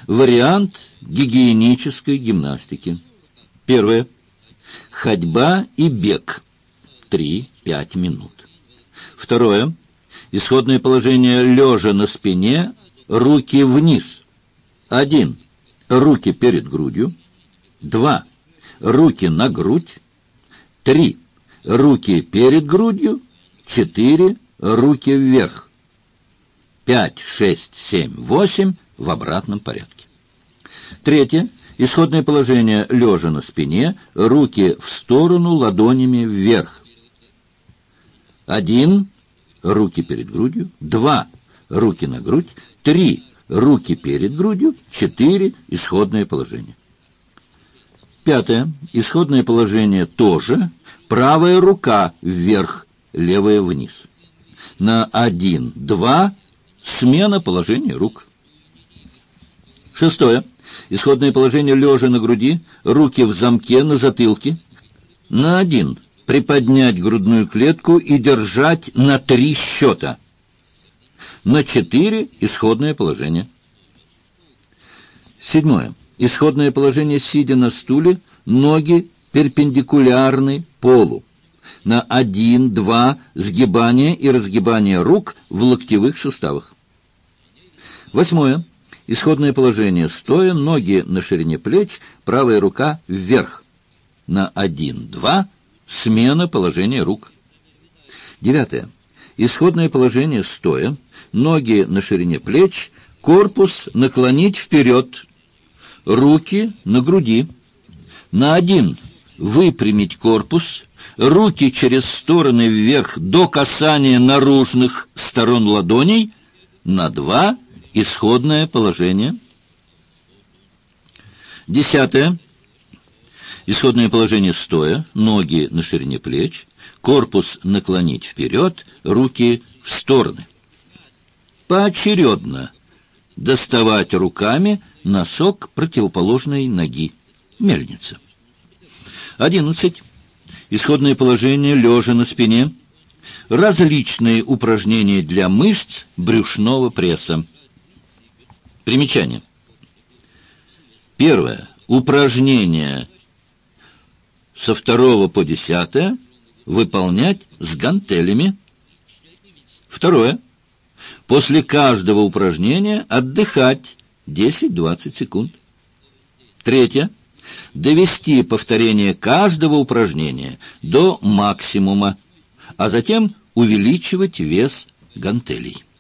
Вариант гигиенической гимнастики. Первое. Ходьба и бег. 3-5 минут. Второе. Исходное положение лежа на спине, руки вниз. 1. Руки перед грудью. 2. Руки на грудь. 3. Руки перед грудью. 4. Руки вверх. 5, 6, 7, 8 в обратном порядке. Третье. Исходное положение лежа на спине, руки в сторону, ладонями вверх. 1. Руки перед грудью. 2. Руки на грудь. 3. Руки перед грудью. 4. Исходное положение. Пятое. Исходное положение тоже. Правая рука вверх, левая вниз. На 1, 2 смена положения рук. Шестое. Исходное положение лежа на груди, руки в замке на затылке. На 1 приподнять грудную клетку и держать на 3 счета. На 4 исходное положение. Седьмое. Исходное положение, сидя на стуле, ноги перпендикулярны полу. На 1, 2 сгибание и разгибание рук в локтевых суставах. Восьмое. Исходное положение стоя, ноги на ширине плеч, правая рука вверх. На 1, 2 смена положения рук. Девятое. Исходное положение стоя, ноги на ширине плеч, корпус наклонить вперед, руки на груди. На 1 выпрямить корпус, руки через стороны вверх до касания наружных сторон ладоней. На 2 исходное положение. Десятое. Исходное положение стоя, ноги на ширине плеч, корпус наклонить вперед, руки в стороны. Поочередно доставать руками носок противоположной ноги. Мельница. 11. Исходное положение лежа на спине. Различные упражнения для мышц брюшного пресса. Примечание. Первое. Упражнение со 2 по 10 выполнять с гантелями. Второе. После каждого упражнения отдыхать 10-20 секунд. Третье. Довести повторение каждого упражнения до максимума, а затем увеличивать вес гантелей.